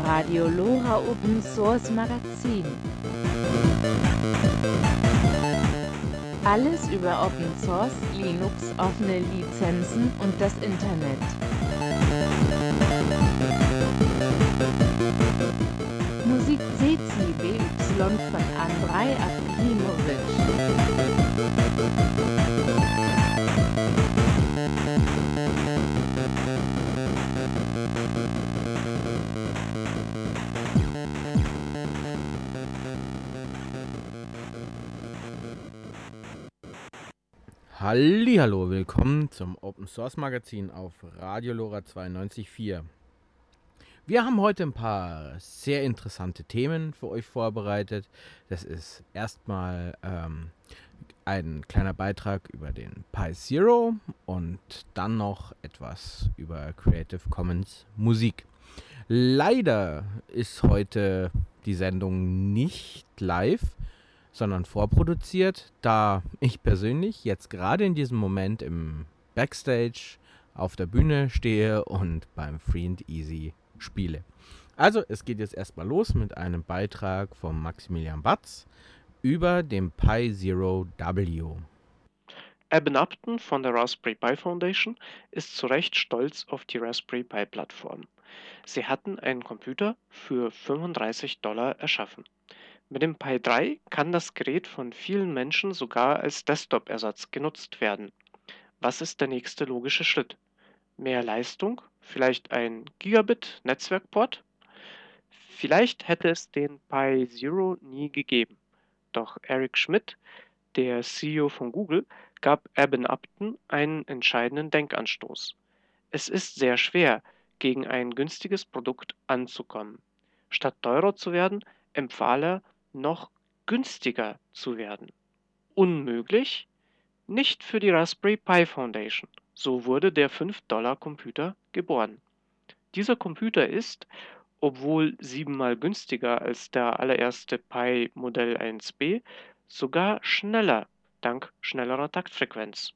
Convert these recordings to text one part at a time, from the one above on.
Radio Lora Open Source Magazin. Alles über Open Source, Linux, offene Lizenzen und das Internet. Musik CCBY von Andrei Aklimovic. Hallihallo, willkommen zum Open Source Magazin auf Radio Lora 92.4. Wir haben heute ein paar sehr interessante Themen für euch vorbereitet. Das ist erstmal ein kleiner Beitrag über den Pi Zero und dann noch etwas über Creative Commons Musik. Leider ist heute die Sendung nicht live, sondern vorproduziert, da ich persönlich jetzt gerade in diesem Moment im Backstage auf der Bühne stehe und beim Free and Easy spiele. Also es geht jetzt erstmal los mit einem Beitrag von Maximilian Batz über den Pi Zero W. Eben Upton von der Raspberry Pi Foundation ist zu Recht stolz auf die Raspberry Pi Plattform. Sie hatten einen Computer für $35 erschaffen. Mit dem Pi 3 kann das Gerät von vielen Menschen sogar als Desktop-Ersatz genutzt werden. Was ist der nächste logische Schritt? Mehr Leistung? Vielleicht ein Gigabit-Netzwerkport? Vielleicht hätte es den Pi Zero nie gegeben. Doch Eric Schmidt, der CEO von Google, gab Eben Upton einen entscheidenden Denkanstoß. Es ist sehr schwer, gegen ein günstiges Produkt anzukommen. Statt teurer zu werden, empfahl er, noch günstiger zu werden. Unmöglich? Nicht für die Raspberry Pi Foundation. So wurde der $5 Computer geboren. Dieser Computer ist, obwohl 7-mal günstiger als der allererste Pi Modell 1B, sogar schneller, dank schnellerer Taktfrequenz.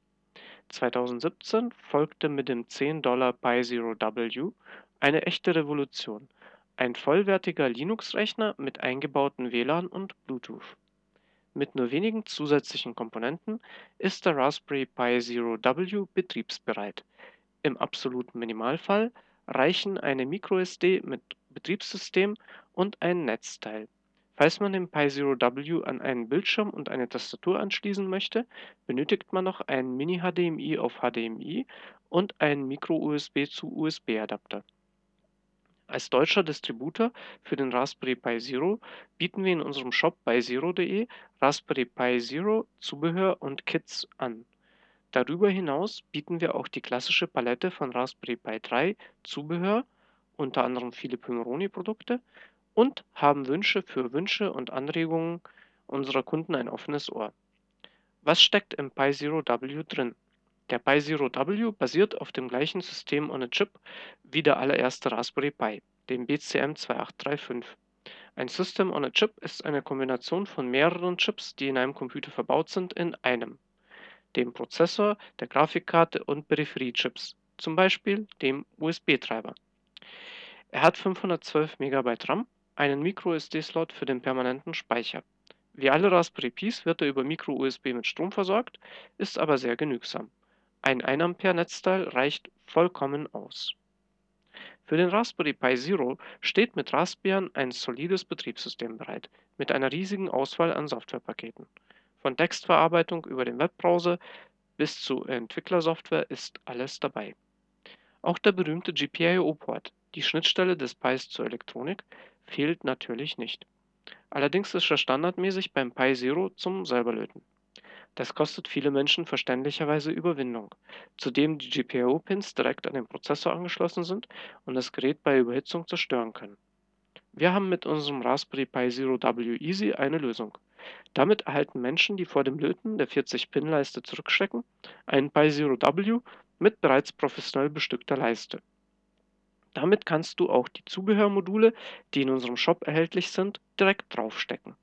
2017 folgte mit dem $10 Pi Zero W eine echte Revolution, ein vollwertiger Linux-Rechner mit eingebautem WLAN und Bluetooth. Mit nur wenigen zusätzlichen Komponenten ist der Raspberry Pi Zero W betriebsbereit. Im absoluten Minimalfall reichen eine MicroSD mit Betriebssystem und ein Netzteil. Falls man den Pi Zero W an einen Bildschirm und eine Tastatur anschließen möchte, benötigt man noch einen Mini-HDMI auf HDMI und einen Micro-USB zu USB-Adapter. Als deutscher Distributor für den Raspberry Pi Zero bieten wir in unserem Shop bei zero.de Raspberry Pi Zero Zubehör und Kits an. Darüber hinaus bieten wir auch die klassische Palette von Raspberry Pi 3 Zubehör, unter anderem viele Pimoroni-Produkte, und haben für Wünsche und Anregungen unserer Kunden ein offenes Ohr. Was steckt im Pi Zero W drin? Der Pi Zero W basiert auf dem gleichen System on a Chip wie der allererste Raspberry Pi, dem BCM2835. Ein System on a Chip ist eine Kombination von mehreren Chips, die in einem Computer verbaut sind, in einem, dem Prozessor, der Grafikkarte und Peripheriechips, zum Beispiel dem USB-Treiber. Er hat 512 MB RAM, einen MicroSD-Slot für den permanenten Speicher. Wie alle Raspberry Pis wird er über Micro-USB mit Strom versorgt, ist aber sehr genügsam. Ein 1 Ampere Netzteil reicht vollkommen aus. Für den Raspberry Pi Zero steht mit Raspbian ein solides Betriebssystem bereit, mit einer riesigen Auswahl an Softwarepaketen. Von Textverarbeitung über den Webbrowser bis zu Entwicklersoftware ist alles dabei. Auch der berühmte GPIO-Port, die Schnittstelle des Pis zur Elektronik, fehlt natürlich nicht. Allerdings ist er standardmäßig beim Pi Zero zum Selberlöten. Das kostet viele Menschen verständlicherweise Überwindung, zudem die GPIO-Pins direkt an den Prozessor angeschlossen sind und das Gerät bei Überhitzung zerstören können. Wir haben mit unserem Raspberry Pi Zero W Easy eine Lösung. Damit erhalten Menschen, die vor dem Löten der 40-Pin-Leiste zurückschrecken, einen Pi Zero W mit bereits professionell bestückter Leiste. Damit kannst du auch die Zubehörmodule, die in unserem Shop erhältlich sind, direkt draufstecken.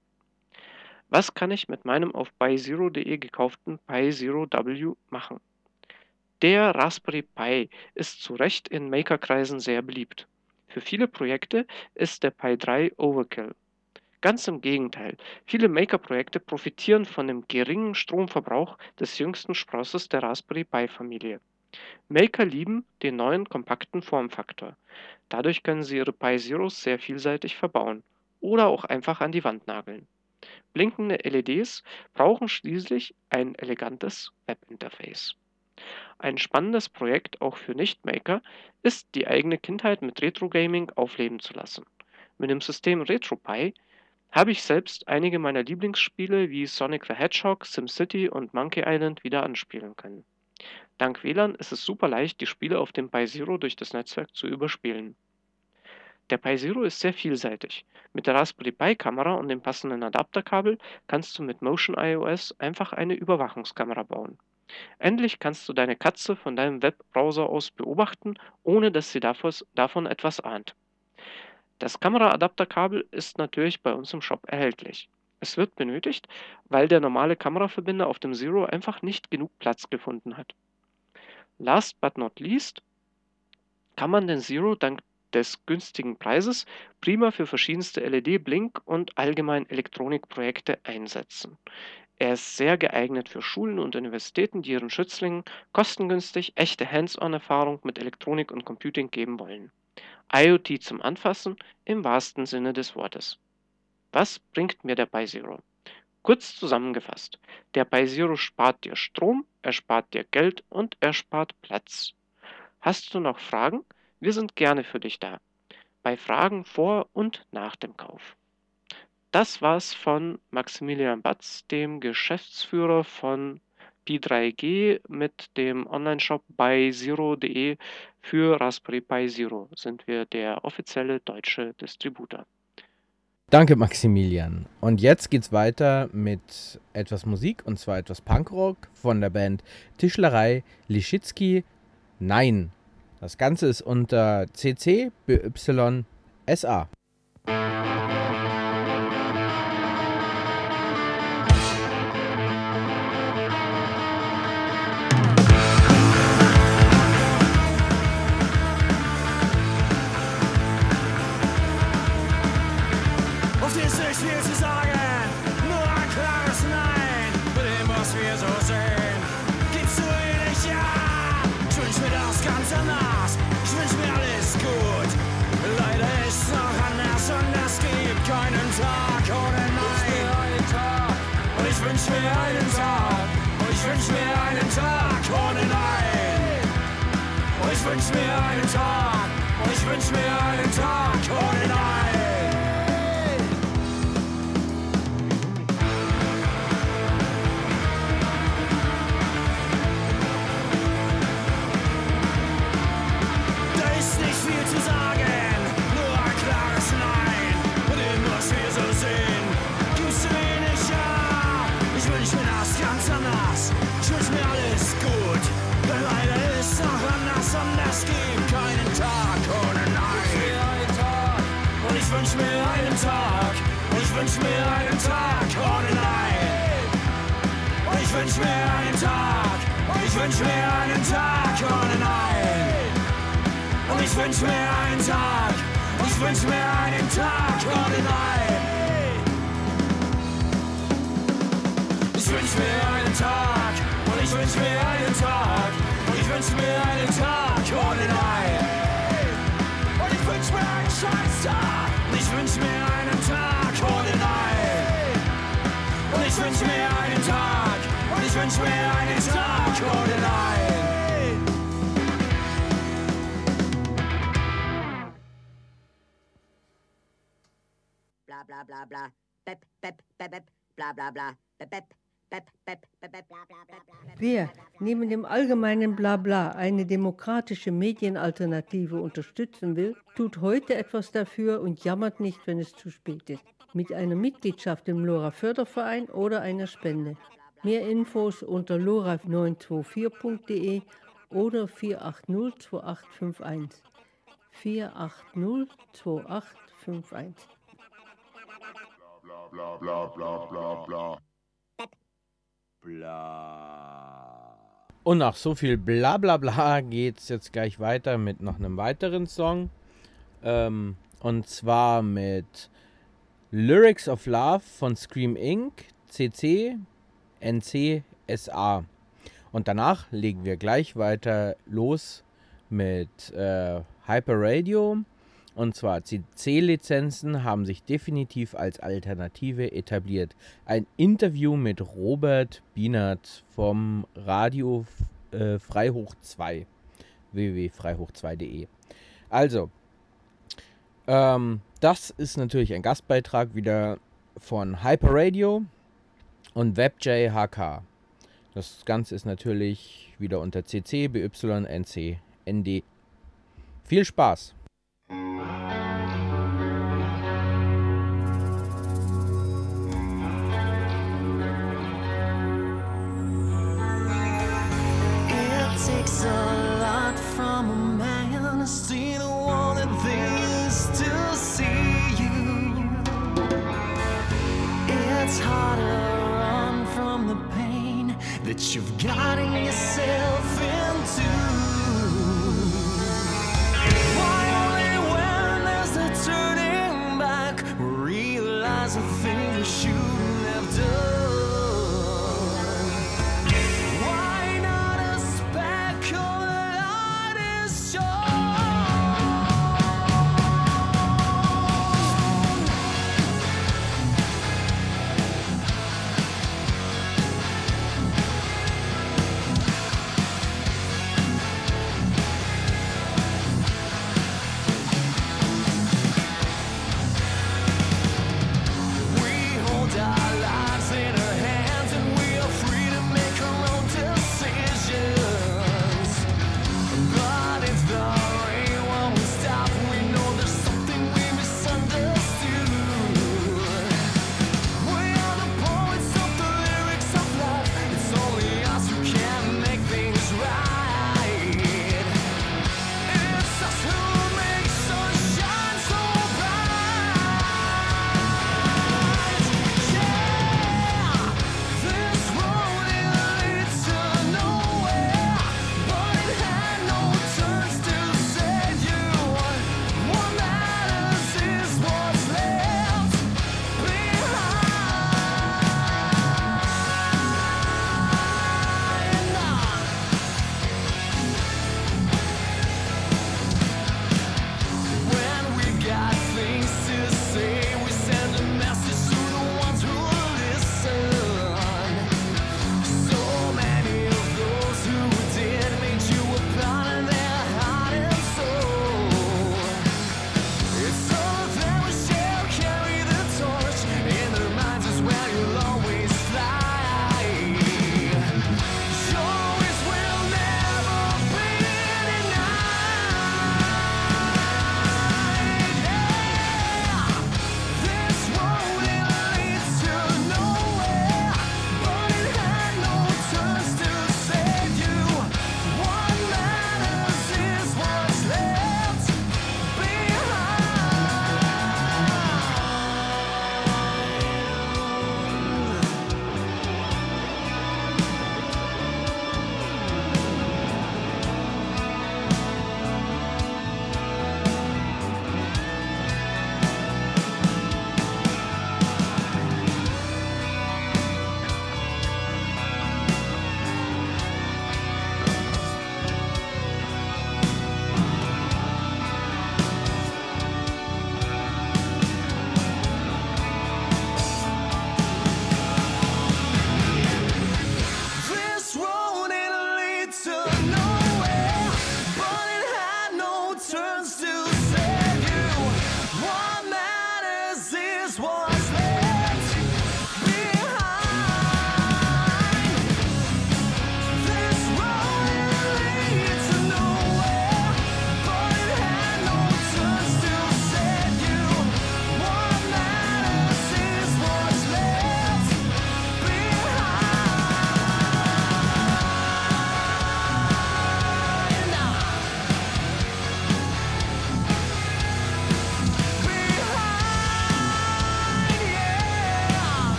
Was kann ich mit meinem auf pizero.de gekauften Pi Zero W machen? Der Raspberry Pi ist zu Recht in Makerkreisen sehr beliebt. Für viele Projekte ist der Pi 3 Overkill. Ganz im Gegenteil, viele Maker-Projekte profitieren von dem geringen Stromverbrauch des jüngsten Sprosses der Raspberry Pi-Familie. Maker lieben den neuen kompakten Formfaktor. Dadurch können sie ihre Pi Zeros sehr vielseitig verbauen oder auch einfach an die Wand nageln. Blinkende LEDs brauchen schließlich ein elegantes Webinterface. Ein spannendes Projekt auch für Nicht-Maker ist, die eigene Kindheit mit Retro-Gaming aufleben zu lassen. Mit dem System RetroPie habe ich selbst einige meiner Lieblingsspiele wie Sonic the Hedgehog, SimCity und Monkey Island wieder anspielen können. Dank WLAN ist es super leicht, die Spiele auf dem Pi Zero durch das Netzwerk zu überspielen. Der Pi Zero ist sehr vielseitig. Mit der Raspberry Pi Kamera und dem passenden Adapterkabel kannst du mit Motion iOS einfach eine Überwachungskamera bauen. Endlich kannst du deine Katze von deinem Webbrowser aus beobachten, ohne dass sie davon etwas ahnt. Das Kameraadapterkabel ist natürlich bei uns im Shop erhältlich. Es wird benötigt, weil der normale Kameraverbinder auf dem Zero einfach nicht genug Platz gefunden hat. Last but not least kann man den Zero dank des günstigen Preises prima für verschiedenste LED-Blink- und allgemein Elektronikprojekte einsetzen. Er ist sehr geeignet für Schulen und Universitäten, die ihren Schützlingen kostengünstig echte Hands-on-Erfahrung mit Elektronik und Computing geben wollen. IoT zum Anfassen im wahrsten Sinne des Wortes. Was bringt mir der Pi Zero? Kurz zusammengefasst, der Pi Zero spart dir Strom, er spart dir Geld und er spart Platz. Hast du noch Fragen? Wir sind gerne für dich da. Bei Fragen vor und nach dem Kauf. Das war's von Maximilian Batz, dem Geschäftsführer von Pi3G mit dem Onlineshop byzero.de. Für Raspberry Pi Zero sind wir der offizielle deutsche Distributor. Danke, Maximilian. Und jetzt geht's weiter mit etwas Musik, und zwar etwas Punkrock von der Band Tischlerei Lischitsky. Nein, das Ganze ist unter CC BY SA. Oft ist nicht viel zu sagen, nur ein klares Nein. Mit dem, was wir so sehen, gibst du wenig Ja. Ich wünsch mir das ganz anders, ich wünsch mir alles gut. Leider ist noch anders und es gibt keinen Tag ohne Nein. Und ich wünsch mir einen Tag, und ich wünsch mir einen Tag ohne Nein. Und ich wünsch mir einen Tag, und ich wünsch mir einen Tag ohne Nein. Da ist nicht viel zu sagen, nur ein klares Nein. Und dem, was wir so sehen, gibst du wenig Ja. Ich wünsch mir das ganz anders, ich wünsch mir alles gut. Denn leider ist noch anders und es gibt keinen Tag ohne Nein. Und ich wünsch mir einen Tag, und ich wünsch mir einen Tag ohne Nein. Und ich wünsch mir einen Tag, und ich wünsch mir einen Tag ohne Nein. Und ich wünsch mir einen Tag, und ich wünsch mir einen Tag ohne Nein. Ich wünsch mir einen Tag, und ich wünsch mir einen Tag, und ich wünsch mir einen Tag ohne Nein. Und ich wünsch mir einen Scheißtag, und ich wünsch mir einen Tag ohne Nein. Und ich wünsch mir einen Tag, und ich wünsch mir einen Tag ohne Nein. Bla bla bla bla. Bep, bep, bep, bep. Bla bla bla. Bep, bep. Bep, bep, bep, bep. Bla bla bla bla. Wer neben dem allgemeinen Blabla eine demokratische Medienalternative unterstützen will, tut heute etwas dafür und jammert nicht, wenn es zu spät ist. Mit einer Mitgliedschaft im LoRa-Förderverein oder einer Spende. Mehr Infos unter lora924.de oder 4802851. 4802851. Bla bla bla bla bla. Und nach so viel Blablabla geht's jetzt gleich weiter mit noch einem weiteren Song. Und zwar mit Lyrics of Love von Scream Inc., CC, NC, SA. Und danach legen wir gleich weiter los mit Hyper Radio. Und zwar CC-Lizenzen haben sich definitiv als Alternative etabliert. Ein Interview mit Robert Bienert vom Radio Freihoch 2, www.freihoch2.de. Also, das ist natürlich ein Gastbeitrag wieder von Hyper Radio und WebJHK. Das Ganze ist natürlich wieder unter CC, BY, NC, ND. Viel Spaß! It takes a lot from a man to see the one that they used to see you. It's hard to run from the pain that you've gotten yourself into. Why only when there's no turning back, realize the things you shouldn't have done? Why not a speck of light is shown?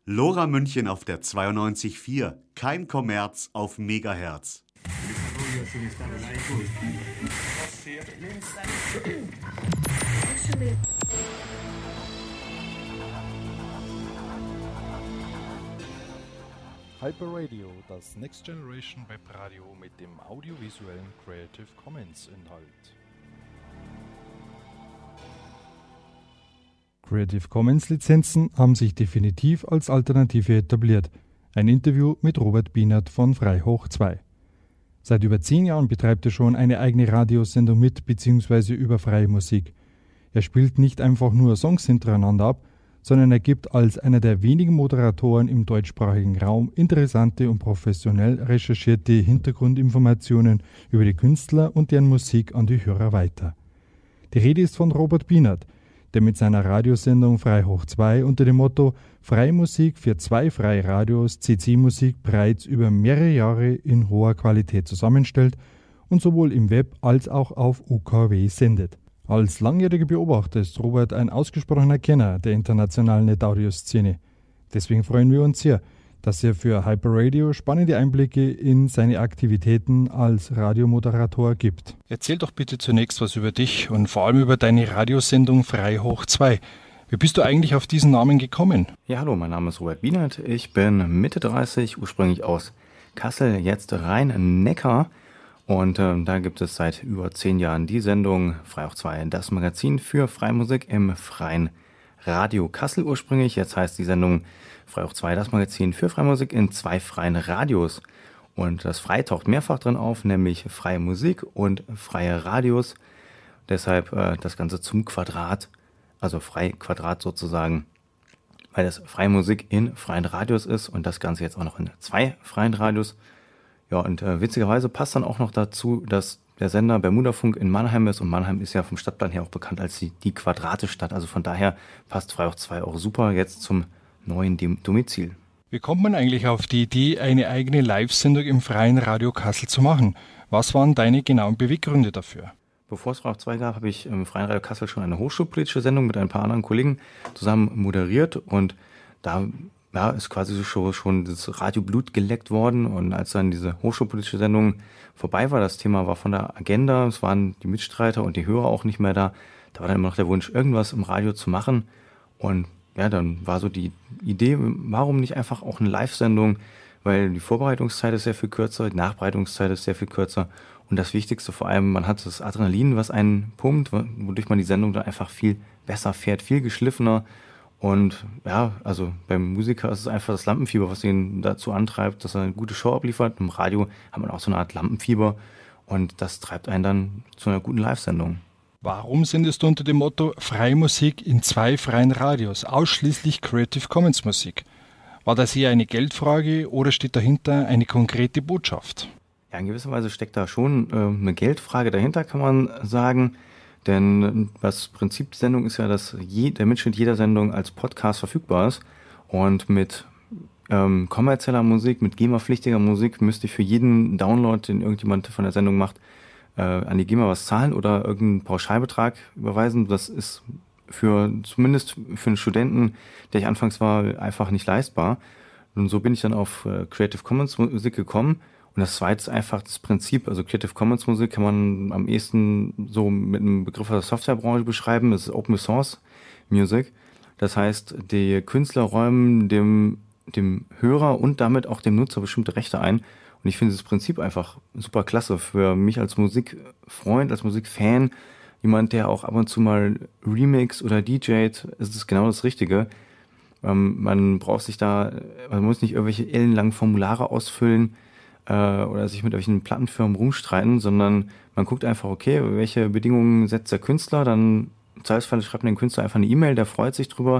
Lora München auf der 92.4. Kein Kommerz auf Megahertz. Hyperradio, das Next Generation Webradio mit dem audiovisuellen Creative Commons Inhalt. Creative Commons Lizenzen haben sich definitiv als Alternative etabliert. Ein Interview mit Robert Bienert von Freihoch 2. Seit über 10 Jahren betreibt er schon eine eigene Radiosendung mit bzw. über freie Musik. Er spielt nicht einfach nur Songs hintereinander ab, sondern er gibt als einer der wenigen Moderatoren im deutschsprachigen Raum interessante und professionell recherchierte Hintergrundinformationen über die Künstler und deren Musik an die Hörer weiter. Die Rede ist von Robert Bienert, der mit seiner Radiosendung Freihoch 2 unter dem Motto Freie Musik für 2 freie Radios CC Musik bereits über mehrere Jahre in hoher Qualität zusammenstellt und sowohl im Web als auch auf UKW sendet. Als langjähriger Beobachter ist Robert ein ausgesprochener Kenner der internationalen Net-Audio-Szene. Deswegen freuen wir uns sehr, dass er für Hyperradio spannende Einblicke in seine Aktivitäten als Radiomoderator gibt. Erzähl doch bitte zunächst was über dich und vor allem über deine Radiosendung Freihoch 2. Wie bist du eigentlich auf diesen Namen gekommen? Ja, hallo, mein Name ist Robert Bienert. Ich bin Mitte 30, ursprünglich aus Kassel, jetzt Rhein-Neckar. Und da gibt es seit über 10 Jahren die Sendung Freihoch 2, das Magazin für Freimusik im freien Radio Kassel ursprünglich. Jetzt heißt die Sendung Freihoch 2, das Magazin für Freimusik in 2 freien Radios. Und das Frei taucht mehrfach drin auf, nämlich freie Musik und freie Radios. Deshalb das Ganze zum Quadrat, also frei Quadrat sozusagen, weil das freie Musik in freien Radios ist und das Ganze jetzt auch noch in 2 freien Radios. Ja, und witzigerweise passt dann auch noch dazu, dass der Sender Bermudafunk in Mannheim ist und Mannheim ist ja vom Stadtplan her auch bekannt als die Quadrate-Stadt. Also von daher passt Freihoch 2 auch super jetzt zum neuen Domizil. Wie kommt man eigentlich auf die Idee, eine eigene Live-Sendung im freien Radio Kassel zu machen? Was waren deine genauen Beweggründe dafür? Bevor es Freihoch 2 gab, habe ich im freien Radio Kassel schon eine hochschulpolitische Sendung mit ein paar anderen Kollegen zusammen moderiert und da ist quasi schon das Radioblut geleckt worden und als dann diese hochschulpolitische Sendung vorbei war, das Thema war von der Agenda, es waren die Mitstreiter und die Hörer auch nicht mehr da, da war dann immer noch der Wunsch, irgendwas im Radio zu machen und ja, dann war so die Idee, warum nicht einfach auch eine Live-Sendung, weil die Vorbereitungszeit ist sehr viel kürzer, die Nachbereitungszeit ist sehr viel kürzer und das Wichtigste vor allem, man hat das Adrenalin, was einen pumpt, wodurch man die Sendung dann einfach viel besser fährt, viel geschliffener. Und ja, also beim Musiker ist es einfach das Lampenfieber, was ihn dazu antreibt, dass er eine gute Show abliefert. Im Radio hat man auch so eine Art Lampenfieber und das treibt einen dann zu einer guten Live-Sendung. Warum sendest du unter dem Motto Freie Musik in 2 freien Radios, ausschließlich Creative Commons Musik? War das eher eine Geldfrage oder steht dahinter eine konkrete Botschaft? Ja, in gewisser Weise steckt da schon eine Geldfrage dahinter, kann man sagen. Denn das Prinzip der Sendung ist ja, dass der Mitschnitt jeder Sendung als Podcast verfügbar ist. Und mit kommerzieller Musik, mit GEMA-pflichtiger Musik müsste ich für jeden Download, den irgendjemand von der Sendung macht, an die GEMA was zahlen oder irgendeinen Pauschalbetrag überweisen. Das ist zumindest für einen Studenten, der ich anfangs war, einfach nicht leistbar. Und so bin ich dann auf Creative Commons Musik gekommen. Und das zweite ist einfach das Prinzip, also Creative Commons Musik kann man am ehesten so mit einem Begriff aus der Softwarebranche beschreiben, das ist Open Source Music. Das heißt, die Künstler räumen dem Hörer und damit auch dem Nutzer bestimmte Rechte ein. Und ich finde dieses Prinzip einfach super klasse für mich als Musikfreund, als Musikfan, jemand, der auch ab und zu mal Remix oder DJt, ist es genau das Richtige. Man muss nicht irgendwelche ellenlangen Formulare ausfüllen, oder sich mit welchen Plattenfirmen rumstreiten, sondern man guckt einfach, okay, welche Bedingungen setzt der Künstler, dann im Zweifelsfall schreibt man den Künstler einfach eine E-Mail, der freut sich drüber,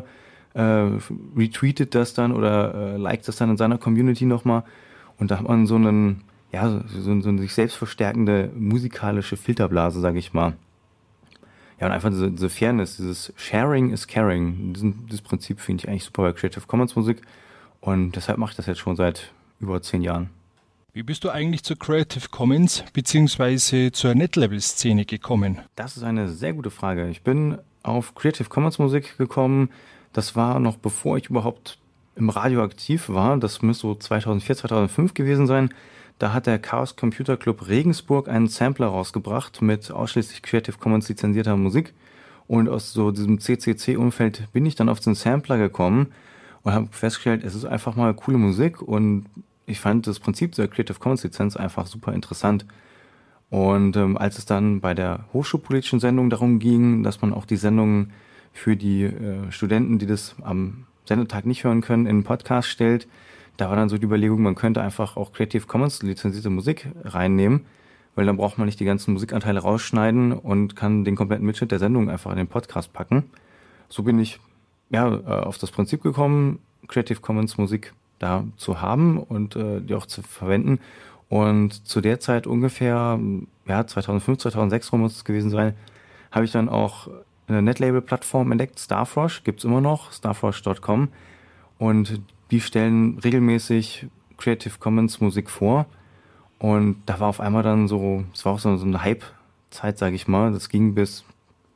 retweetet das dann oder liked das dann in seiner Community nochmal und da hat man so eine sich selbst verstärkende musikalische Filterblase, sage ich mal. Ja, und einfach diese Fairness, dieses Sharing is Caring, dieses Prinzip finde ich eigentlich super bei Creative Commons Musik und deshalb mache ich das jetzt schon seit über 10 Jahren. Wie bist du eigentlich zur Creative Commons bzw. zur Netlabel-Szene gekommen? Das ist eine sehr gute Frage. Ich bin auf Creative Commons Musik gekommen. Das war noch bevor ich überhaupt im Radio aktiv war, das müsste so 2004, 2005 gewesen sein, da hat der Chaos Computer Club Regensburg einen Sampler rausgebracht mit ausschließlich Creative Commons lizenzierter Musik. Und aus so diesem CCC-Umfeld bin ich dann auf den Sampler gekommen und habe festgestellt, es ist einfach mal coole Musik und ich fand das Prinzip der Creative Commons Lizenz einfach super interessant. Und als es dann bei der hochschulpolitischen Sendung darum ging, dass man auch die Sendungen für die Studenten, die das am Sendetag nicht hören können, in einen Podcast stellt, da war dann so die Überlegung, man könnte einfach auch Creative Commons lizenzierte Musik reinnehmen, weil dann braucht man nicht die ganzen Musikanteile rausschneiden und kann den kompletten Mitschnitt der Sendung einfach in den Podcast packen. So bin ich auf das Prinzip gekommen, Creative Commons Musik da zu haben und die auch zu verwenden. Und zu der Zeit ungefähr, 2005, 2006 rum muss es gewesen sein, habe ich dann auch eine Netlabel-Plattform entdeckt, Starfrosh, gibt es immer noch, starfrosh.com. Und die stellen regelmäßig Creative Commons Musik vor. Und da war auf einmal dann so, es war auch so eine Hype-Zeit, sage ich mal. Das ging bis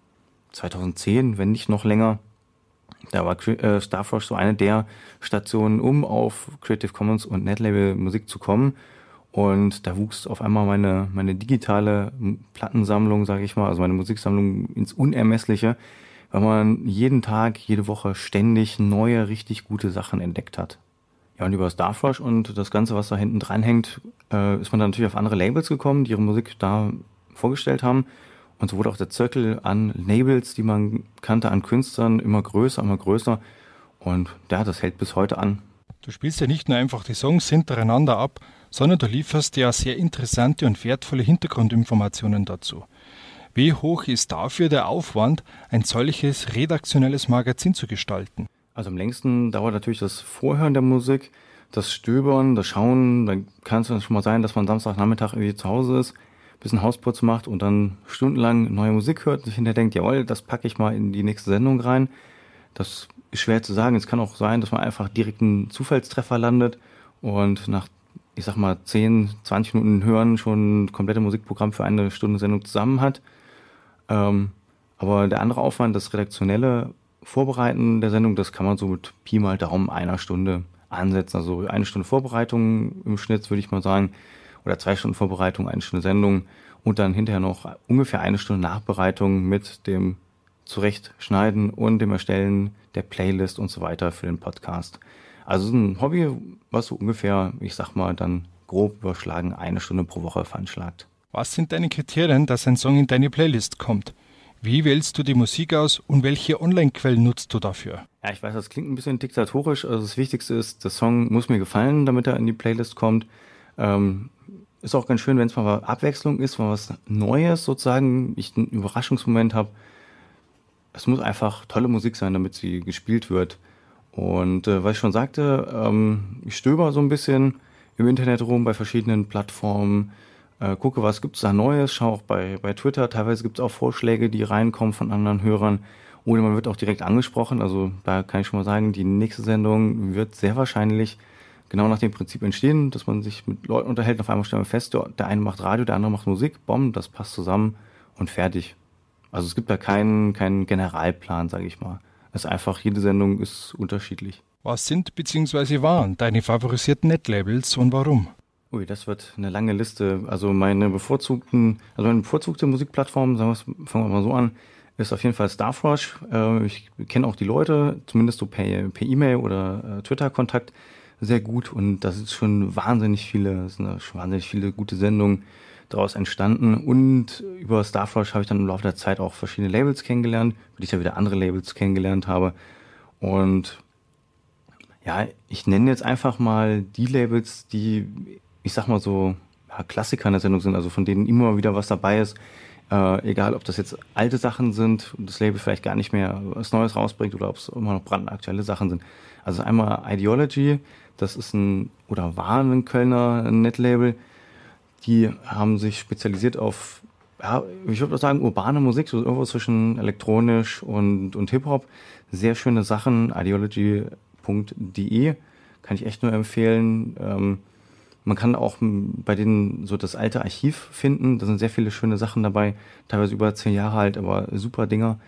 2010, wenn nicht noch länger. Da war Starfrosh so eine der Stationen, um auf Creative Commons und Netlabel Musik zu kommen. Und da wuchs auf einmal meine digitale Plattensammlung, sage ich mal, also meine Musiksammlung ins Unermessliche, weil man jeden Tag, jede Woche ständig neue, richtig gute Sachen entdeckt hat. Ja, und über Starfrosh und das Ganze, was da hinten dran hängt, ist man dann natürlich auf andere Labels gekommen, die ihre Musik da vorgestellt haben. Und so wurde auch der Zirkel an Labels, die man kannte, an Künstlern immer größer. Und ja, das hält bis heute an. Du spielst ja nicht nur einfach die Songs hintereinander ab, sondern du lieferst ja sehr interessante und wertvolle Hintergrundinformationen dazu. Wie hoch ist dafür der Aufwand, ein solches redaktionelles Magazin zu gestalten? Also am längsten dauert natürlich das Vorhören der Musik, das Stöbern, das Schauen. Dann kann es schon mal sein, dass man Samstagnachmittag irgendwie zu Hause ist, ein bisschen Hausputz macht und dann stundenlang neue Musik hört und sich hinterher denkt, jawohl, das packe ich mal in die nächste Sendung rein. Das ist schwer zu sagen. Es kann auch sein, dass man einfach direkt einen Zufallstreffer landet und nach, ich sag mal, 10, 20 Minuten Hören schon ein komplettes Musikprogramm für eine Stunde Sendung zusammen hat. Aber der andere Aufwand, das redaktionelle Vorbereiten der Sendung, das kann man so mit Pi mal Daumen einer Stunde ansetzen. Also 1 Stunde Vorbereitung im Schnitt, würde ich mal sagen, oder 2 Stunden Vorbereitung, 1 Stunde Sendung und dann hinterher noch ungefähr 1 Stunde Nachbereitung mit dem Zurechtschneiden und dem Erstellen der Playlist und so weiter für den Podcast. Also es ist ein Hobby, was so ungefähr, ich sag mal, dann grob überschlagen 1 Stunde pro Woche veranschlagt. Was sind deine Kriterien, dass ein Song in deine Playlist kommt? Wie wählst du die Musik aus und welche Online-Quellen nutzt du dafür? Ja, ich weiß, das klingt ein bisschen diktatorisch. Also das Wichtigste ist, der Song muss mir gefallen, damit er in die Playlist kommt. Ist auch ganz schön, wenn es mal Abwechslung ist, mal was Neues sozusagen, ich einen Überraschungsmoment habe. Es muss einfach tolle Musik sein, damit sie gespielt wird. Und was ich schon sagte, ich stöber so ein bisschen im Internet rum bei verschiedenen Plattformen, gucke, was gibt's da Neues, schaue auch bei Twitter, teilweise gibt's auch Vorschläge, die reinkommen von anderen Hörern oder man wird auch direkt angesprochen, also da kann ich schon mal sagen, die nächste Sendung wird sehr wahrscheinlich genau nach dem Prinzip entstehen, dass man sich mit Leuten unterhält und auf einmal stellen wir fest, der eine macht Radio, der andere macht Musik, das passt zusammen und fertig. Also es gibt da keinen Generalplan, sage ich mal. Es ist einfach, jede Sendung ist unterschiedlich. Was sind bzw. waren deine favorisierten Netlabels und warum? Ui, das wird eine lange Liste. Also meine bevorzugte Musikplattform, fangen wir mal so an, ist auf jeden Fall Starfrosh. Ich kenne auch die Leute, zumindest so per E-Mail oder Twitter-Kontakt sehr gut und da sind schon wahnsinnig viele gute Sendungen daraus entstanden und über Starfrosh habe ich dann im Laufe der Zeit auch verschiedene Labels kennengelernt, weil ich ja wieder andere Labels kennengelernt habe und ja, ich nenne jetzt einfach mal die Labels, die, ich sag mal so, Klassiker in der Sendung sind, also von denen immer wieder was dabei ist, egal ob das jetzt alte Sachen sind und das Label vielleicht gar nicht mehr was Neues rausbringt oder ob es immer noch brandaktuelle Sachen sind. Also einmal Ideology, das ist war ein Kölner Netlabel, die haben sich spezialisiert auf, ich würde sagen, urbane Musik, so irgendwo zwischen elektronisch und Hip-Hop. Sehr schöne Sachen, ideology.de, kann ich echt nur empfehlen. Man kann auch bei denen so das alte Archiv finden, da sind sehr viele schöne Sachen dabei, teilweise über 10 Jahre alt, aber super Dinger.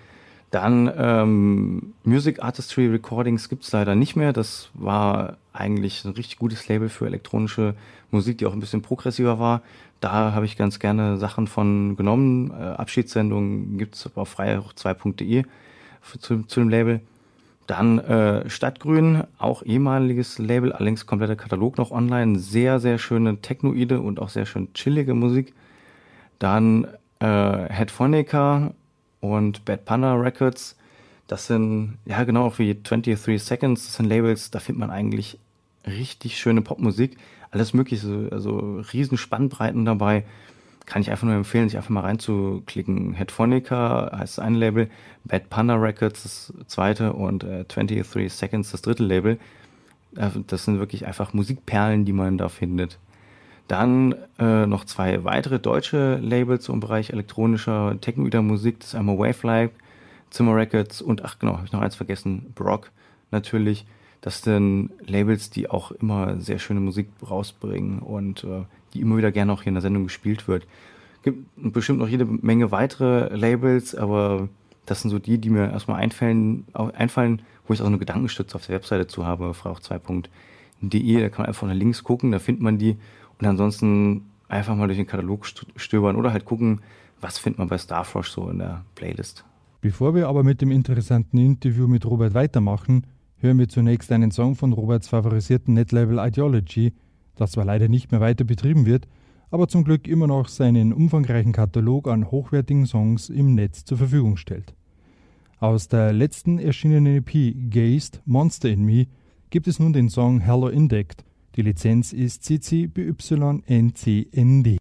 Dann Music Artistry Recordings gibt es leider nicht mehr. Das war eigentlich ein richtig gutes Label für elektronische Musik, die auch ein bisschen progressiver war. Da habe ich ganz gerne Sachen von genommen. Abschiedssendungen gibt es auf freihoch2.de zu dem Label. Dann Stadtgrün, auch ehemaliges Label, allerdings kompletter Katalog noch online. Sehr, sehr schöne technoide und auch sehr schön chillige Musik. Dann Headphonica und Bad Panda Records. Das sind, ja genau, auch wie 23 Seconds, das sind Labels, da findet man eigentlich richtig schöne Popmusik. Alles mögliche, also riesen Spannbreiten dabei. Kann ich einfach nur empfehlen, sich einfach mal reinzuklicken. Headphonica heißt das eine Label, Bad Panda Records das zweite und 23 Seconds das dritte Label. Das sind wirklich einfach Musikperlen, die man da findet. Dann noch 2 weitere deutsche Labels im Bereich elektronischer technoider Musik. Das ist einmal Wavelife, Zimmer Records und, ach genau, habe ich noch eins vergessen, Brock natürlich. Das sind Labels, die auch immer sehr schöne Musik rausbringen und die immer wieder gerne auch hier in der Sendung gespielt wird. Gibt bestimmt noch jede Menge weitere Labels, aber das sind so die mir erstmal einfallen, wo ich auch eine Gedankenstütze auf der Webseite zu habe, freihoch2.de. Da kann man einfach nach links gucken, da findet man die. Und ansonsten einfach mal durch den Katalog stöbern oder halt gucken, was findet man bei Starfrosh so in der Playlist. Bevor wir aber mit dem interessanten Interview mit Robert weitermachen, hören wir zunächst einen Song von Roberts favorisierten Netlabel Ideology, das zwar leider nicht mehr weiter betrieben wird, aber zum Glück immer noch seinen umfangreichen Katalog an hochwertigen Songs im Netz zur Verfügung stellt. Aus der letzten erschienenen EP Gazed, Monster in Me gibt es nun den Song Hello Indect. Die Lizenz ist CC BY NCND.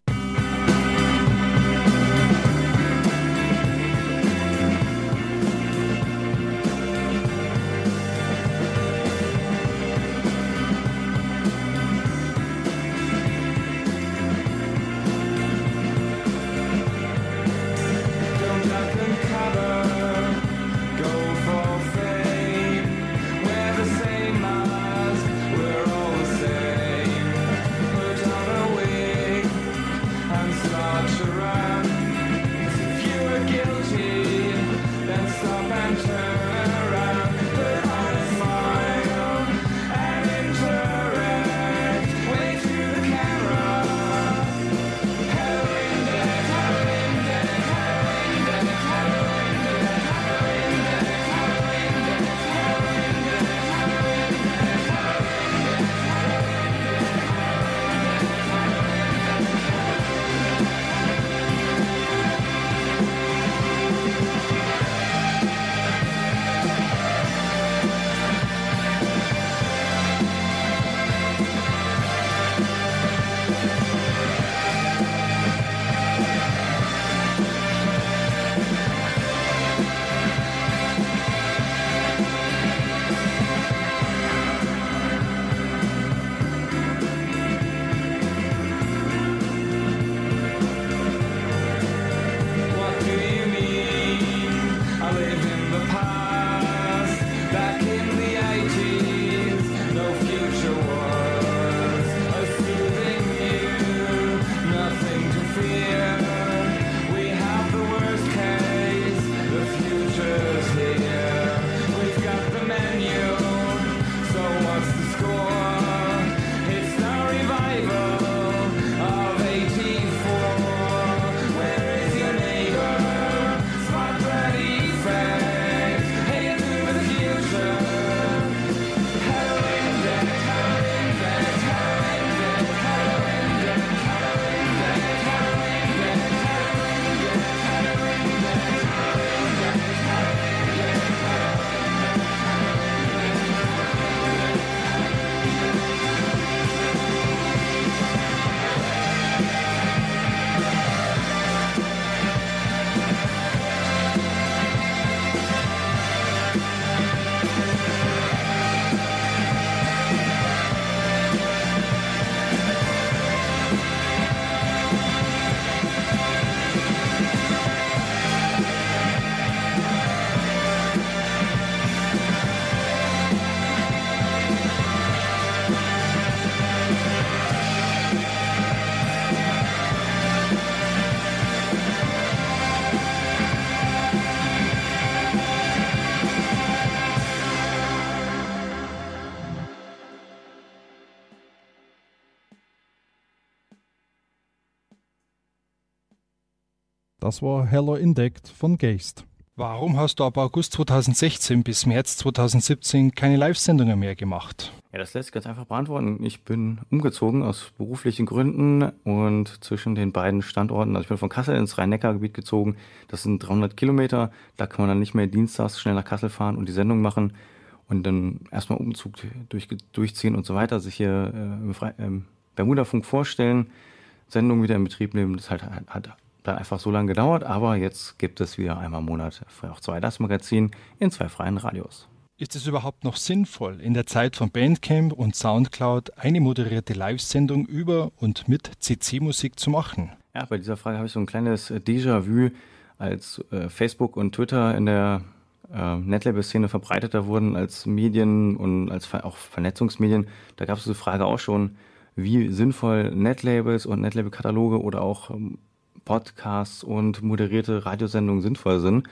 Das war Heller Indeckt von Geist. Warum hast du ab August 2016 bis März 2017 keine Live-Sendungen mehr gemacht? Ja, das lässt sich ganz einfach beantworten. Ich bin umgezogen aus beruflichen Gründen und zwischen den beiden Standorten, also ich bin von Kassel ins Rhein-Neckar-Gebiet gezogen, das sind 300 Kilometer, da kann man dann nicht mehr dienstags schnell nach Kassel fahren und die Sendung machen und dann erstmal Umzug durchziehen und so weiter, sich hier im Bermudafunk vorstellen, Sendung wieder in Betrieb nehmen, das hat dann einfach so lange gedauert, aber jetzt gibt es wieder einmal im Monat auch 2 das Magazin in 2 freien Radios. Ist es überhaupt noch sinnvoll, in der Zeit von Bandcamp und Soundcloud eine moderierte Live-Sendung über und mit CC-Musik zu machen? Ja, bei dieser Frage habe ich so ein kleines Déjà-vu, als Facebook und Twitter in der Netlabel-Szene verbreiteter wurden als Medien und als auch Vernetzungsmedien. Da gab es diese Frage auch schon, wie sinnvoll Netlabels und Netlabel-Kataloge oder auch Podcasts und moderierte Radiosendungen sinnvoll sind.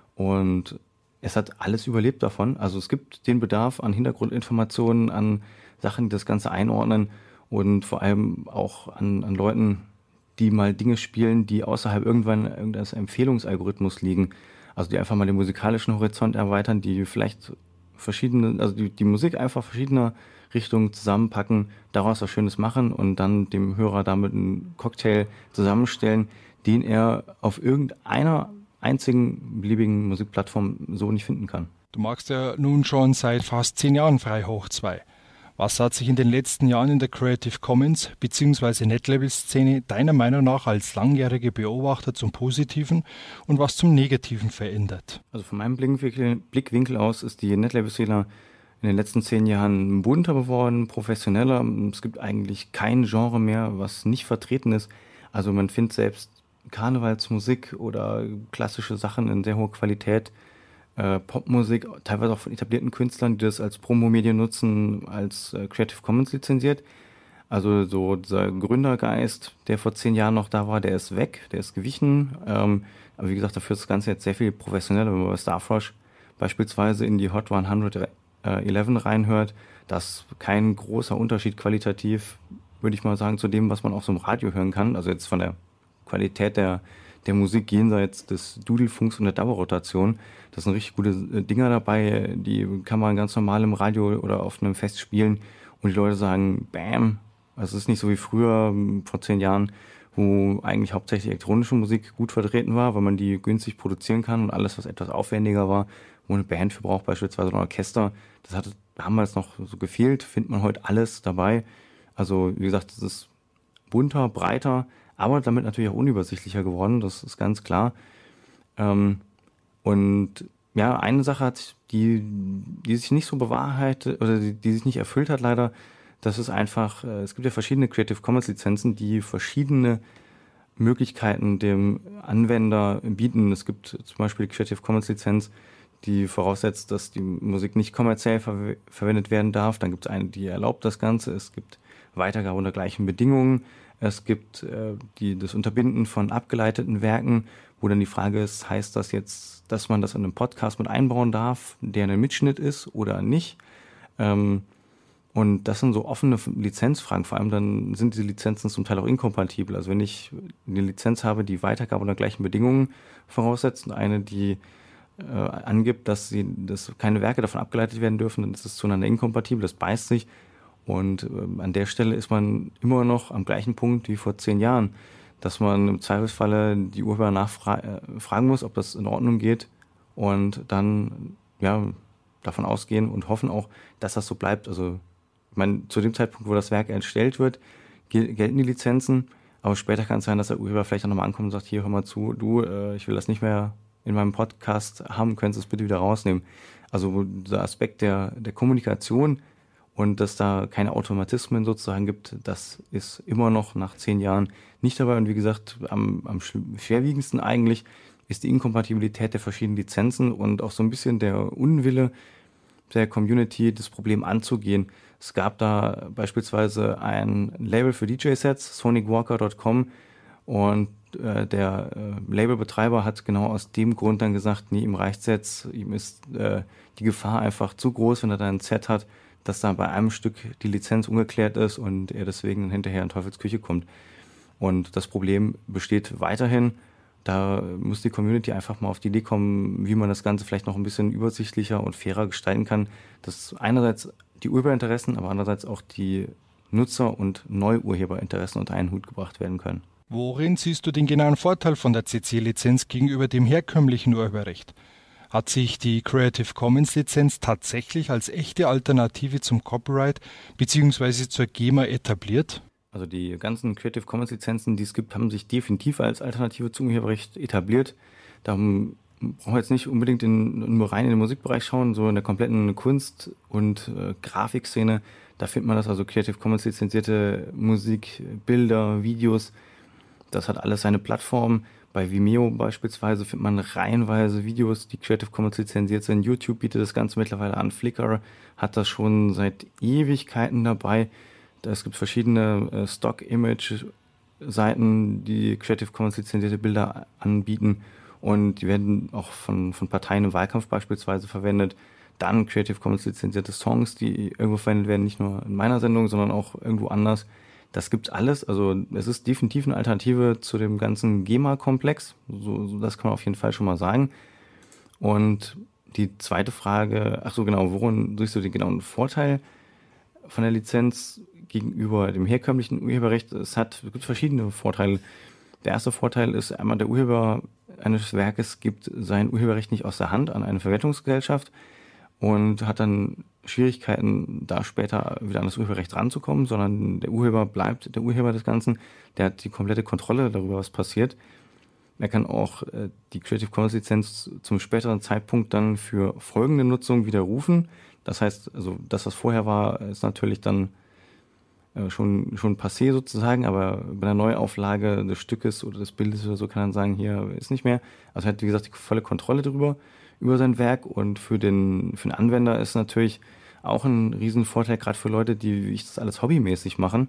Und es hat alles überlebt davon. Also es gibt den Bedarf an Hintergrundinformationen, an Sachen, die das Ganze einordnen und vor allem auch an Leuten, die mal Dinge spielen, die außerhalb irgendeines Empfehlungsalgorithmus liegen. Also die einfach mal den musikalischen Horizont erweitern, die vielleicht die Musik einfach verschiedener Richtungen zusammenpacken, daraus was Schönes machen und dann dem Hörer damit einen Cocktail zusammenstellen, den er auf irgendeiner einzigen beliebigen Musikplattform so nicht finden kann. Du machst ja nun schon seit fast 10 Jahren Frei Hoch 2. Was hat sich in den letzten Jahren in der Creative Commons bzw. Netlabel-Szene deiner Meinung nach als langjährige Beobachter zum Positiven und was zum Negativen verändert? Also von meinem Blickwinkel aus ist die Netlabel-Szene in den letzten 10 Jahren bunter geworden, professioneller. Es gibt eigentlich kein Genre mehr, was nicht vertreten ist. Also man findet selbst Karnevalsmusik oder klassische Sachen in sehr hoher Qualität, Popmusik, teilweise auch von etablierten Künstlern, die das als Promomedien nutzen, als Creative Commons lizenziert. Also so dieser Gründergeist, der vor 10 Jahren noch da war, der ist weg, der ist gewichen. Aber wie gesagt, dafür ist das Ganze jetzt sehr viel professioneller. Wenn man bei Starfrush beispielsweise in die Hot 111 reinhört, das ist kein großer Unterschied qualitativ, würde ich mal sagen, zu dem, was man auch so im Radio hören kann. Also jetzt von der Qualität der Musik jenseits des Dudelfunks und der Dauerrotation. Das sind richtig gute Dinger dabei, die kann man ganz normal im Radio oder auf einem Fest spielen und die Leute sagen, bam, also es ist nicht so wie früher, vor 10 Jahren, wo eigentlich hauptsächlich elektronische Musik gut vertreten war, weil man die günstig produzieren kann und alles, was etwas aufwendiger war, wo eine Band für braucht, beispielsweise ein Orchester, das hat damals noch so gefehlt, findet man heute alles dabei. Also wie gesagt, es ist bunter, breiter, aber damit natürlich auch unübersichtlicher geworden, das ist ganz klar. Und ja, eine Sache hat, die sich nicht so bewahrheitet oder die sich nicht erfüllt hat leider, das ist einfach, es gibt ja verschiedene Creative Commons Lizenzen, die verschiedene Möglichkeiten dem Anwender bieten. Es gibt zum Beispiel die Creative Commons Lizenz, die voraussetzt, dass die Musik nicht kommerziell verwendet werden darf. Dann gibt es eine, die erlaubt das Ganze. Es gibt Weitergabe unter gleichen Bedingungen. Es gibt das Unterbinden von abgeleiteten Werken, wo dann die Frage ist, heißt das jetzt, dass man das in einem Podcast mit einbauen darf, der ein Mitschnitt ist oder nicht? Und das sind so offene Lizenzfragen. Vor allem dann sind diese Lizenzen zum Teil auch inkompatibel. Also wenn ich eine Lizenz habe, die Weitergabe unter gleichen Bedingungen voraussetzt und eine, die angibt, dass keine Werke davon abgeleitet werden dürfen, dann ist es zueinander inkompatibel, das beißt sich. Und an der Stelle ist man immer noch am gleichen Punkt wie vor 10 Jahren, dass man im Zweifelsfalle die Urheber nachfragen muss, ob das in Ordnung geht und dann ja davon ausgehen und hoffen auch, dass das so bleibt. Also ich meine, zu dem Zeitpunkt, wo das Werk erstellt wird, gelten die Lizenzen, aber später kann es sein, dass der Urheber vielleicht auch nochmal ankommt und sagt, hier, hör mal zu, ich will das nicht mehr in meinem Podcast haben, könntest du es bitte wieder rausnehmen. Also dieser Aspekt der Kommunikation und dass da keine Automatismen sozusagen gibt, das ist immer noch nach 10 Jahren nicht dabei. Und wie gesagt, am schwerwiegendsten eigentlich ist die Inkompatibilität der verschiedenen Lizenzen und auch so ein bisschen der Unwille der Community, das Problem anzugehen. Es gab da beispielsweise ein Label für DJ-Sets, sonicwalker.com, und der Labelbetreiber hat genau aus dem Grund dann gesagt, nee, ihm reicht's jetzt, ihm ist die Gefahr einfach zu groß, wenn er da ein Set hat, dass da bei einem Stück die Lizenz ungeklärt ist und er deswegen hinterher in Teufelsküche kommt. Und das Problem besteht weiterhin. Da muss die Community einfach mal auf die Idee kommen, wie man das Ganze vielleicht noch ein bisschen übersichtlicher und fairer gestalten kann, dass einerseits die Urheberinteressen, aber andererseits auch die Nutzer- und Neuurheberinteressen unter einen Hut gebracht werden können. Worin siehst du den genauen Vorteil von der CC-Lizenz gegenüber dem herkömmlichen Urheberrecht? Hat sich die Creative Commons-Lizenz tatsächlich als echte Alternative zum Copyright bzw. zur GEMA etabliert? Also die ganzen Creative Commons-Lizenzen, die es gibt, haben sich definitiv als Alternative zum Urheberrecht etabliert. Da brauchen wir jetzt nicht unbedingt nur rein in den Musikbereich schauen, so in der kompletten Kunst- und Grafikszene. Da findet man das, also Creative Commons lizenzierte Musik, Bilder, Videos. Das hat alles seine Plattform. Bei Vimeo beispielsweise findet man reihenweise Videos, die Creative Commons lizenziert sind. YouTube bietet das Ganze mittlerweile an. Flickr hat das schon seit Ewigkeiten dabei. Es gibt verschiedene Stock-Image-Seiten, die Creative Commons lizenzierte Bilder anbieten. Und die werden auch von Parteien im Wahlkampf beispielsweise verwendet. Dann Creative Commons lizenzierte Songs, die irgendwo verwendet werden, nicht nur in meiner Sendung, sondern auch irgendwo anders. Das gibt's alles. Also es ist definitiv eine Alternative zu dem ganzen GEMA-Komplex. So, das kann man auf jeden Fall schon mal sagen. Und die zweite Frage, worin siehst du den genauen Vorteil von der Lizenz gegenüber dem herkömmlichen Urheberrecht? Es gibt verschiedene Vorteile. Der erste Vorteil ist einmal, der Urheber eines Werkes gibt sein Urheberrecht nicht aus der Hand an eine Verwertungsgesellschaft und hat dann Schwierigkeiten, da später wieder an das Urheberrecht ranzukommen, sondern der Urheber bleibt der Urheber des Ganzen. Der hat die komplette Kontrolle darüber, was passiert. Er kann auch die Creative Commons Lizenz zum späteren Zeitpunkt dann für folgende Nutzung widerrufen. Das heißt, also das, was vorher war, ist natürlich dann schon passé sozusagen, aber bei der Neuauflage des Stückes oder des Bildes oder so kann er sagen, hier ist nicht mehr. Also er hat, wie gesagt, die volle Kontrolle darüber, über sein Werk, und für den Anwender ist natürlich auch ein Riesenvorteil, gerade für Leute, die wie ich das alles hobbymäßig machen.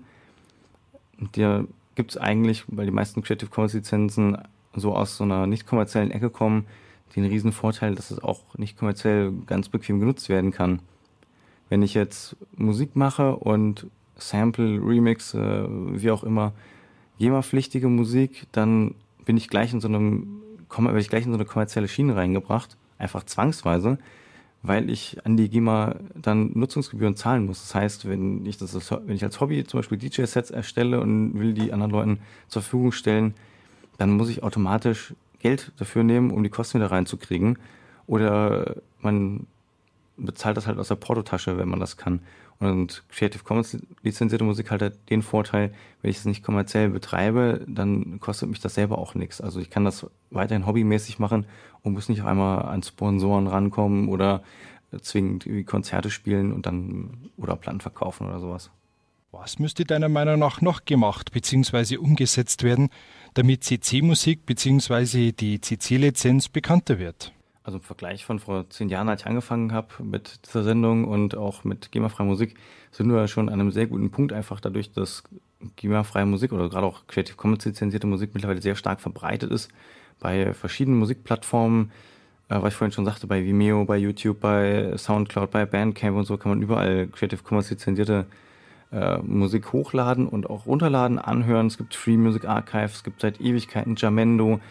Und der gibt es eigentlich, weil die meisten Creative Commons Lizenzen so aus so einer nicht kommerziellen Ecke kommen, den Riesenvorteil, dass es auch nicht kommerziell ganz bequem genutzt werden kann. Wenn ich jetzt Musik mache und Sample, Remix, wie auch immer, GEMA-pflichtige Musik, dann werde ich gleich in so eine kommerzielle Schiene reingebracht, einfach zwangsweise, weil ich an die GEMA dann Nutzungsgebühren zahlen muss. Das heißt, wenn ich als Hobby zum Beispiel DJ-Sets erstelle und will die anderen Leuten zur Verfügung stellen, dann muss ich automatisch Geld dafür nehmen, um die Kosten wieder reinzukriegen. Oder man bezahlt das halt aus der Portotasche, wenn man das kann. Und Creative Commons lizenzierte Musik hat den Vorteil, wenn ich es nicht kommerziell betreibe, dann kostet mich das selber auch nichts. Also ich kann das weiterhin hobbymäßig machen und muss nicht auf einmal an Sponsoren rankommen oder zwingend Konzerte spielen und dann oder Platten verkaufen oder sowas. Was müsste deiner Meinung nach noch gemacht bzw. umgesetzt werden, damit CC-Musik bzw. die CC-Lizenz bekannter wird? Also im Vergleich von vor 10 Jahren, als ich angefangen habe mit dieser Sendung und auch mit GEMA-freie Musik, sind wir schon an einem sehr guten Punkt, einfach dadurch, dass GEMA-freie Musik oder gerade auch Creative Commons lizenzierte Musik mittlerweile sehr stark verbreitet ist. Bei verschiedenen Musikplattformen, was ich vorhin schon sagte, bei Vimeo, bei YouTube, bei Soundcloud, bei Bandcamp und so, kann man überall Creative Commons lizenzierte Musik hochladen und auch runterladen, anhören. Es gibt Free Music Archive, es gibt seit Ewigkeiten Jamendo,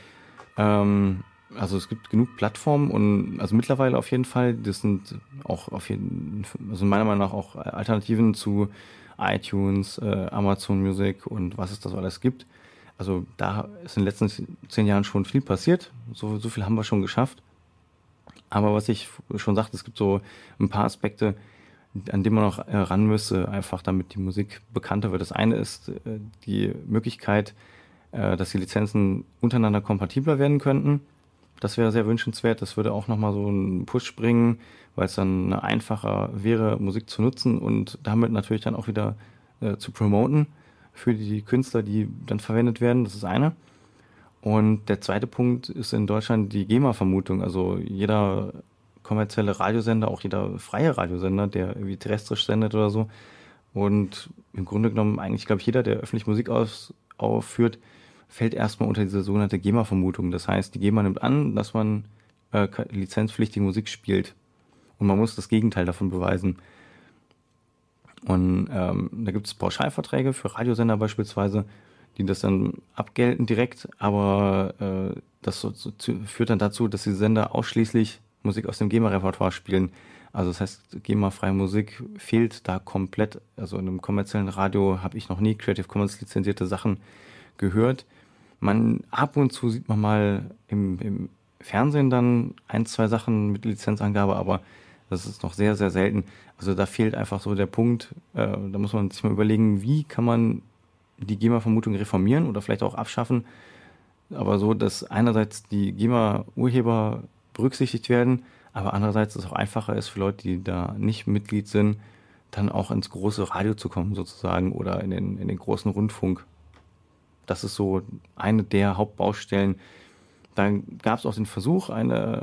also es gibt genug Plattformen und also mittlerweile auf jeden Fall, das sind auch also meiner Meinung nach auch Alternativen zu iTunes, Amazon Music und was es da so alles gibt. Also da ist in den letzten 10 Jahren schon viel passiert, so viel haben wir schon geschafft. Aber was ich schon sagte, es gibt so ein paar Aspekte, an denen man noch ran müsste, einfach damit die Musik bekannter wird. Das eine ist die Möglichkeit, dass die Lizenzen untereinander kompatibler werden könnten. Das wäre sehr wünschenswert. Das würde auch nochmal so einen Push bringen, weil es dann einfacher wäre, Musik zu nutzen und damit natürlich dann auch wieder zu promoten für die Künstler, die dann verwendet werden. Das ist eine. Und der zweite Punkt ist in Deutschland die GEMA-Vermutung. Also jeder kommerzielle Radiosender, auch jeder freie Radiosender, der irgendwie terrestrisch sendet oder so. Und im Grunde genommen eigentlich, glaube ich, jeder, der öffentlich Musik aufführt, fällt erstmal unter diese sogenannte GEMA-Vermutung. Das heißt, die GEMA nimmt an, dass man lizenzpflichtige Musik spielt. Und man muss das Gegenteil davon beweisen. Und da gibt es Pauschalverträge für Radiosender beispielsweise, die das dann abgelten direkt, aber das führt dann dazu, dass die Sender ausschließlich Musik aus dem GEMA-Repertoire spielen. Also das heißt, GEMA-freie Musik fehlt da komplett. Also in einem kommerziellen Radio habe ich noch nie Creative Commons lizenzierte Sachen gehört. Ab und zu sieht man mal im Fernsehen dann 1, 2 Sachen mit Lizenzangabe, aber das ist noch sehr, sehr selten. Also da fehlt einfach so der Punkt, da muss man sich mal überlegen, wie kann man die GEMA-Vermutung reformieren oder vielleicht auch abschaffen, aber so, dass einerseits die GEMA-Urheber berücksichtigt werden, aber andererseits es auch einfacher ist für Leute, die da nicht Mitglied sind, dann auch ins große Radio zu kommen sozusagen oder in den großen Rundfunk. Das ist so eine der Hauptbaustellen. Dann gab es auch den Versuch, eine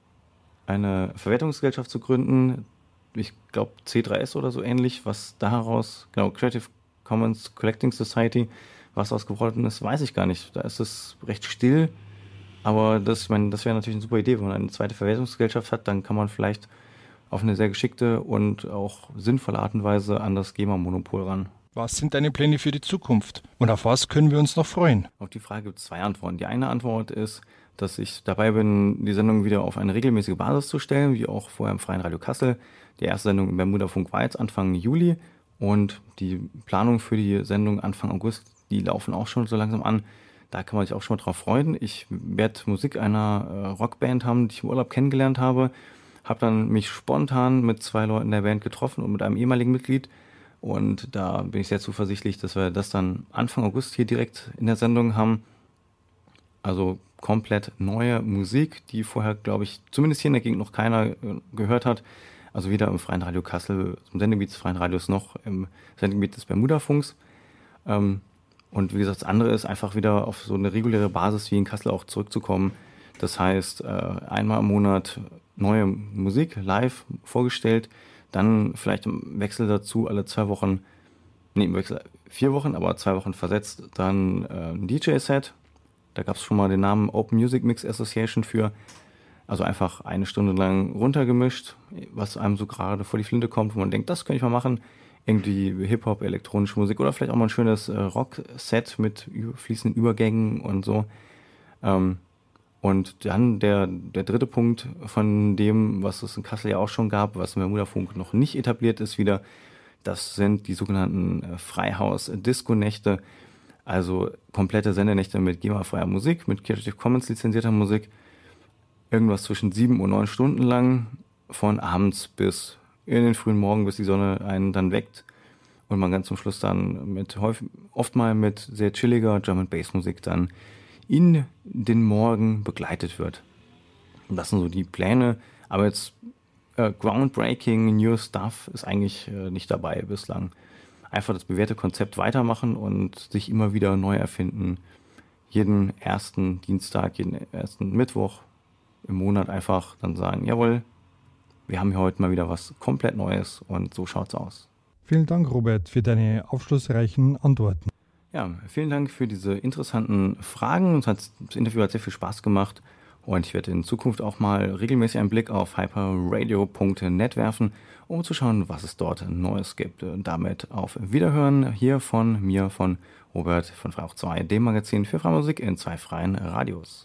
Verwertungsgesellschaft zu gründen. Ich glaube C3S oder so ähnlich, was daraus, genau, Creative Commons Collecting Society, was daraus geworden ist, weiß ich gar nicht. Da ist es recht still, aber das wäre natürlich eine super Idee. Wenn man eine zweite Verwertungsgesellschaft hat, dann kann man vielleicht auf eine sehr geschickte und auch sinnvolle Art und Weise an das GEMA-Monopol ran. Was sind deine Pläne für die Zukunft? Und auf was können wir uns noch freuen? Auf die Frage gibt es 2 Antworten. Die eine Antwort ist, dass ich dabei bin, die Sendung wieder auf eine regelmäßige Basis zu stellen, wie auch vorher im Freien Radio Kassel. Die erste Sendung im Bermuda-Funk war jetzt Anfang Juli und die Planung für die Sendung Anfang August, die laufen auch schon so langsam an. Da kann man sich auch schon mal drauf freuen. Ich werde Musik einer Rockband haben, die ich im Urlaub kennengelernt habe. Habe dann mich spontan mit 2 Leuten der Band getroffen und mit einem ehemaligen Mitglied. Und da bin ich sehr zuversichtlich, dass wir das dann Anfang August hier direkt in der Sendung haben. Also komplett neue Musik, die vorher, glaube ich, zumindest hier in der Gegend noch keiner gehört hat. Also weder im Freien Radio Kassel, im Sendegebiet des Freien Radios, noch im Sendegebiet des Bermuda-Funks. Und wie gesagt, das andere ist einfach wieder auf so eine reguläre Basis wie in Kassel auch zurückzukommen. Das heißt, einmal im Monat neue Musik live vorgestellt, dann vielleicht im Wechsel dazu alle 2 Wochen, im Wechsel 4 Wochen, aber 2 Wochen versetzt, dann ein DJ-Set. Da gab es schon mal den Namen Open Music Mix Association für. Also einfach 1 Stunde lang runtergemischt, was einem so gerade vor die Flinte kommt, wo man denkt, das könnte ich mal machen. Irgendwie Hip-Hop, elektronische Musik oder vielleicht auch mal ein schönes Rock-Set mit fließenden Übergängen und so. Und dann der dritte Punkt von dem, was es in Kassel ja auch schon gab, was im Bermuda-Funk noch nicht etabliert ist wieder, das sind die sogenannten Freihaus-Disco-Nächte, also komplette Sendenächte mit GEMA-freier Musik, mit Creative Commons lizenzierter Musik, irgendwas zwischen 7 und 9 Stunden lang, von abends bis in den frühen Morgen, bis die Sonne einen dann weckt und man ganz zum Schluss dann oft mal mit sehr chilliger Drum-and-Bass-Musik dann in den Morgen begleitet wird. Und das sind so die Pläne, aber jetzt groundbreaking, new stuff ist eigentlich nicht dabei bislang. Einfach das bewährte Konzept weitermachen und sich immer wieder neu erfinden. Jeden ersten Dienstag, jeden ersten Mittwoch im Monat einfach dann sagen, jawohl, wir haben hier heute mal wieder was komplett Neues und so schaut's aus. Vielen Dank, Robert, für deine aufschlussreichen Antworten. Ja, vielen Dank für diese interessanten Fragen. Das Interview hat sehr viel Spaß gemacht und ich werde in Zukunft auch mal regelmäßig einen Blick auf hyperradio.net werfen, um zu schauen, was es dort Neues gibt. Und damit auf Wiederhören hier von mir, von Robert von Freihoch 2, dem Magazin für freie Musik in 2 freien Radios.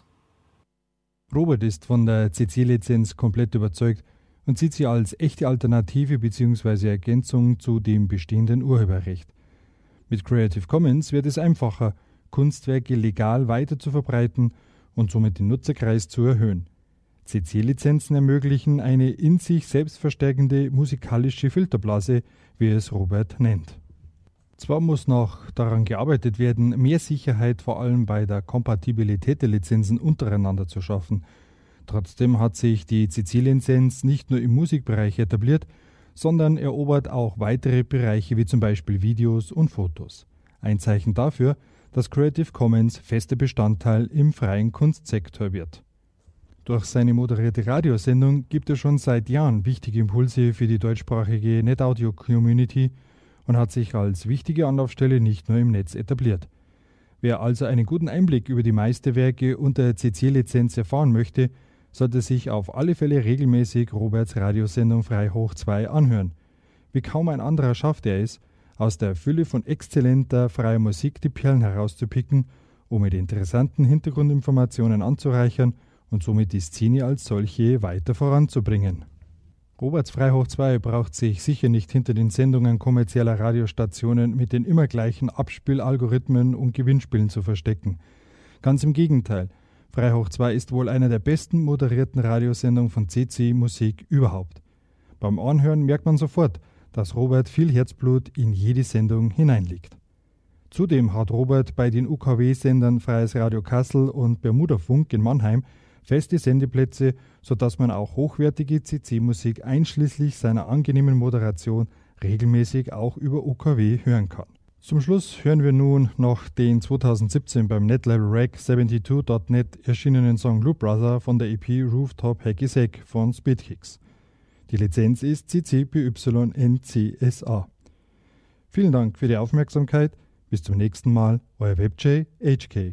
Robert ist von der CC-Lizenz komplett überzeugt und sieht sie als echte Alternative bzw. Ergänzung zu dem bestehenden Urheberrecht. Mit Creative Commons wird es einfacher, Kunstwerke legal weiter zu verbreiten und somit den Nutzerkreis zu erhöhen. CC-Lizenzen ermöglichen eine in sich selbstverstärkende musikalische Filterblase, wie es Robert nennt. Zwar muss noch daran gearbeitet werden, mehr Sicherheit vor allem bei der Kompatibilität der Lizenzen untereinander zu schaffen. Trotzdem hat sich die CC-Lizenz nicht nur im Musikbereich etabliert, sondern erobert auch weitere Bereiche wie zum Beispiel Videos und Fotos. Ein Zeichen dafür, dass Creative Commons fester Bestandteil im freien Kunstsektor wird. Durch seine moderierte Radiosendung gibt er schon seit Jahren wichtige Impulse für die deutschsprachige NetAudio-Community und hat sich als wichtige Anlaufstelle nicht nur im Netz etabliert. Wer also einen guten Einblick über die Meisterwerke unter CC-Lizenz erfahren möchte, sollte sich auf alle Fälle regelmäßig Roberts Radiosendung Freihoch 2 anhören. Wie kaum ein anderer schafft er es, aus der Fülle von exzellenter freier Musik die Perlen herauszupicken, um mit interessanten Hintergrundinformationen anzureichern und somit die Szene als solche weiter voranzubringen. Roberts Frei hoch 2 braucht sich sicher nicht hinter den Sendungen kommerzieller Radiostationen mit den immer gleichen Abspielalgorithmen und Gewinnspielen zu verstecken. Ganz im Gegenteil, Frei hoch 2 ist wohl einer der besten moderierten Radiosendungen von CC Musik überhaupt. Beim Anhören merkt man sofort, dass Robert viel Herzblut in jede Sendung hineinlegt. Zudem hat Robert bei den UKW-Sendern Freies Radio Kassel und Bermuda Funk in Mannheim feste Sendeplätze, sodass man auch hochwertige CC-Musik einschließlich seiner angenehmen Moderation regelmäßig auch über UKW hören kann. Zum Schluss hören wir nun noch den 2017 beim NetLabel Rec 72.net erschienenen Song Loop Brother von der EP Rooftop Hacky Sack von Speedkicks. Die Lizenz ist CC BY NCSA. Vielen Dank für die Aufmerksamkeit. Bis zum nächsten Mal, euer WebJ HK.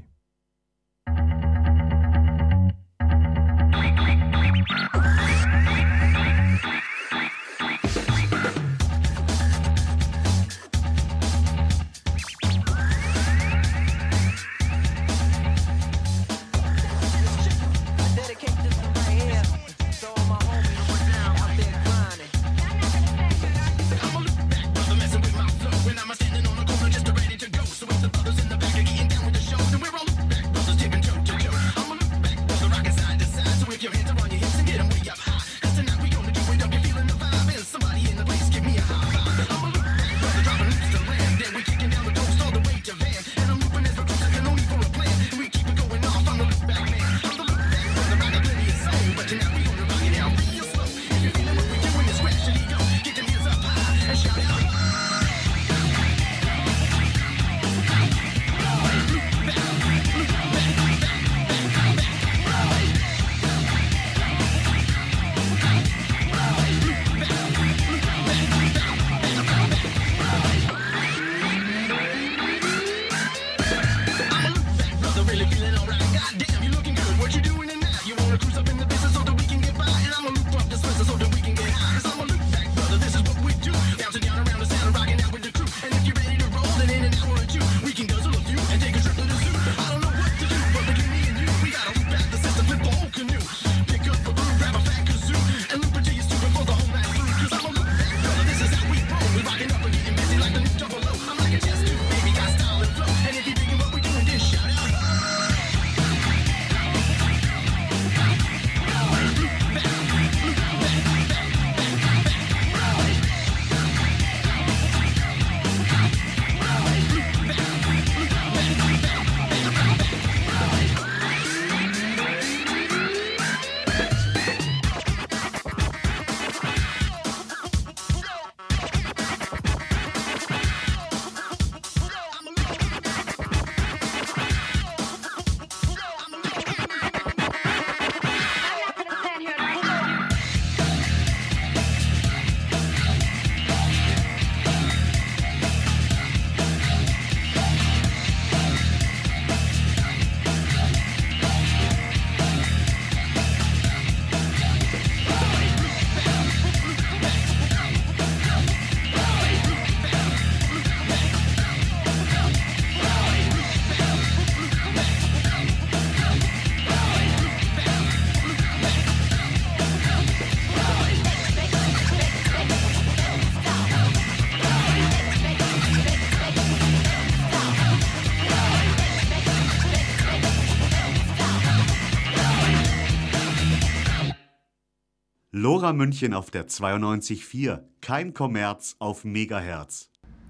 Lora München auf der 92.4, kein Kommerz auf Megahertz.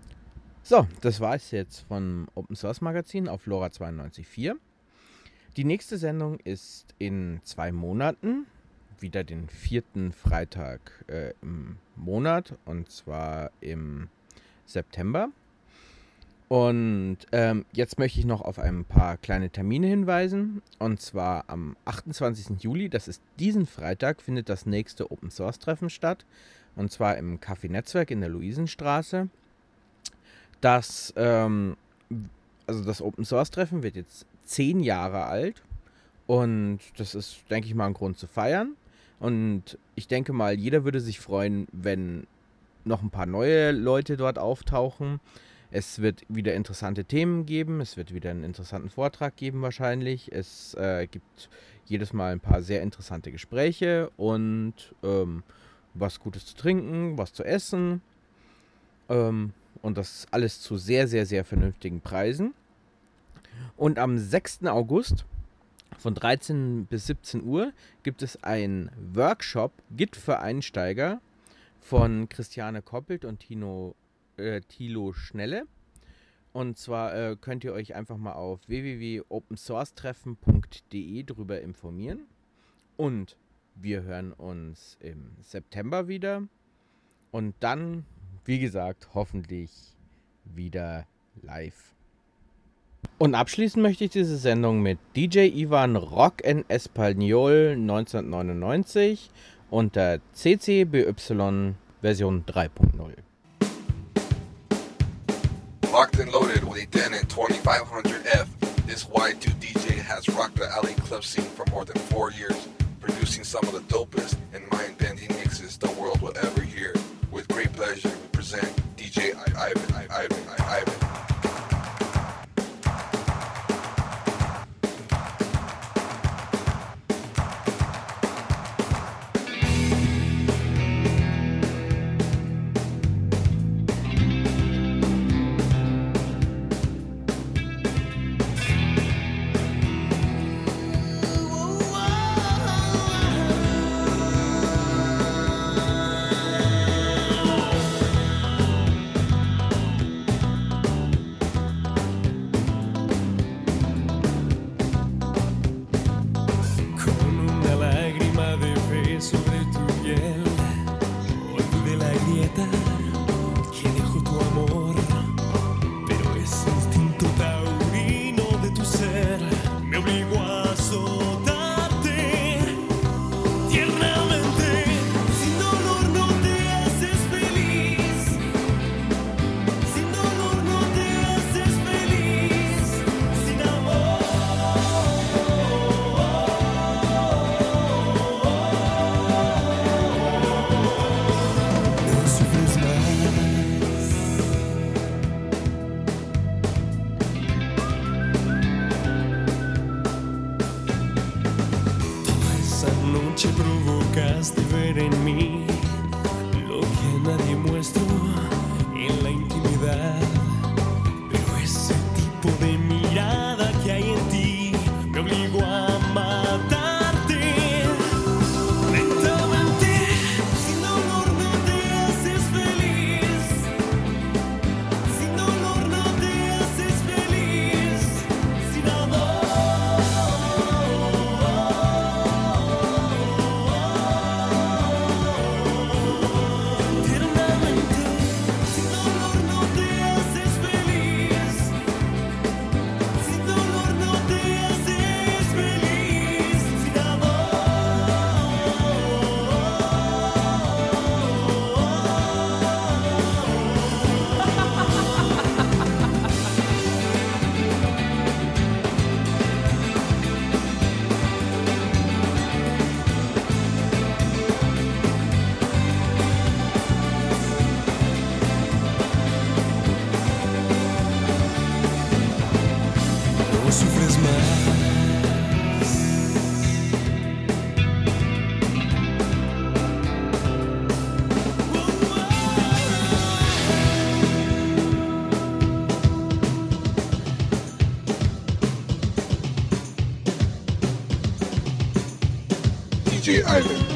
So, das war es jetzt vom Open Source Magazin auf LoRa 92.4. Die nächste Sendung ist in 2 Monaten, wieder den 4. Freitag im Monat, und zwar im September. Und jetzt möchte ich noch auf ein paar kleine Termine hinweisen. Und zwar am 28. Juli, das ist diesen Freitag, findet das nächste Open Source Treffen statt. Und zwar im Café Netzwerk in der Luisenstraße. Das Open Source Treffen wird jetzt 10 Jahre alt. Und das ist, denke ich mal, ein Grund zu feiern. Und ich denke mal, jeder würde sich freuen, wenn noch ein paar neue Leute dort auftauchen. Es wird wieder interessante Themen geben. Es wird wieder einen interessanten Vortrag geben wahrscheinlich. Es gibt jedes Mal ein paar sehr interessante Gespräche und was Gutes zu trinken, was zu essen. Und das alles zu sehr, sehr, sehr vernünftigen Preisen. Und am 6. August von 13 bis 17 Uhr gibt es einen Workshop Git für Einsteiger von Christiane Koppelt und Thilo Schnelle. Und zwar könnt ihr euch einfach mal auf www.opensourcetreffen.de drüber informieren. Und wir hören uns im September wieder. Und dann, wie gesagt, hoffentlich wieder live. Und abschließen möchte ich diese Sendung mit DJ Ivan Rock en Español 1999 unter CC BY Version 3.0. Locked and loaded with a Denon 2500F, this Y2 DJ has rocked the LA club scene for more than 4 years, producing some of the dopest and mind-bending mixes the world will ever hear. With great pleasure, we present DJ Ivan. DJ Ivan.